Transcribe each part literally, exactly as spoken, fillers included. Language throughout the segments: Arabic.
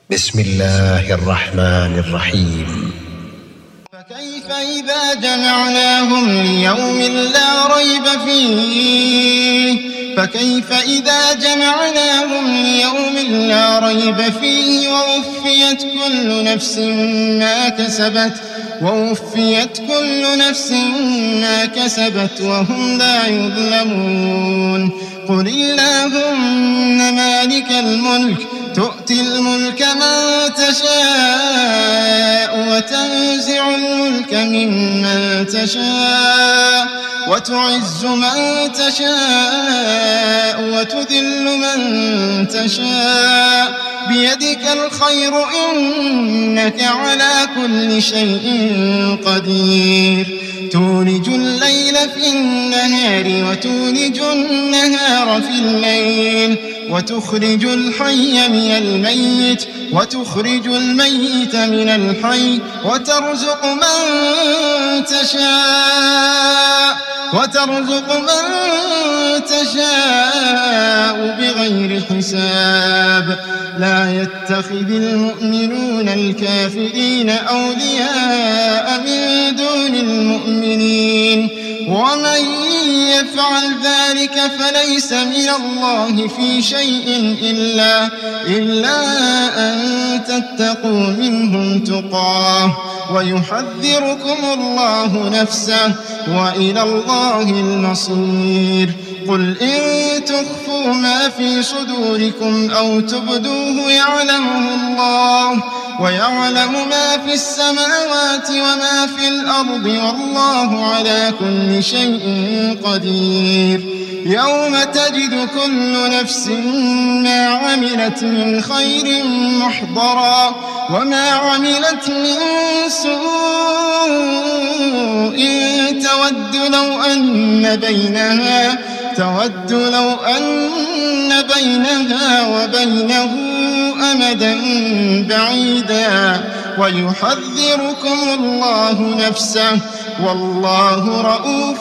بسم الله الرحمن الرحيم. فكيف إذا جمعناهم ليوم لا ريب فيه فكيف إذا جمعناهم ليوم لا ريب فيه ووفيت كل نفس ما كسبت ووفيت كل نفس ما كسبت وهم لا يظلمون. قل اللهم مالك الملك تؤتي الملك من تشاء وتنزع الملك ممن تشاء وتعز من تشاء وتذل من تشاء بيدك الخير إنك على كل شيء قدير. تولج الليل في النهار وتولج النهار في الليل وتخرج الحي من الميت وتخرج الميت من الحي وترزق من تشاء وترزق من تشاء بغير حساب. لا يتخذ المؤمنون الكافرين أولياء من دون المؤمنين ومن يفعل ذلك فليس من الله في شيء إلا, إلا أن تتقوا منهم تقاه ويحذركم الله نفسه وإلى الله المصير. قل إن تخفوا ما في صدوركم أو تبدوه يعلمه الله ويعلم ما في السماوات وما في الأرض والله على كل شيء قدير. يوم تجد كل نفس ما عملت من خير محضرا وما عملت من سوء تود لو أن بينها تود لو أن بينها وبينه أمدا بعيدا ويحذركم الله نفسه والله رؤوف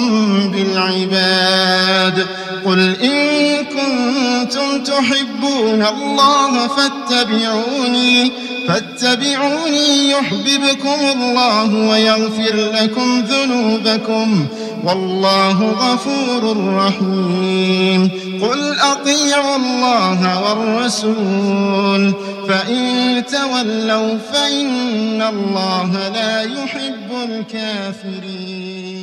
بالعباد. قل إن كنتم تحبون الله فاتبعوني فاتبعوني يحببكم الله ويغفر لكم ذنوبكم والله غفور رحيم. قل أطيعوا الله والرسول فإن تولوا فإن الله لا يحب الكافرين.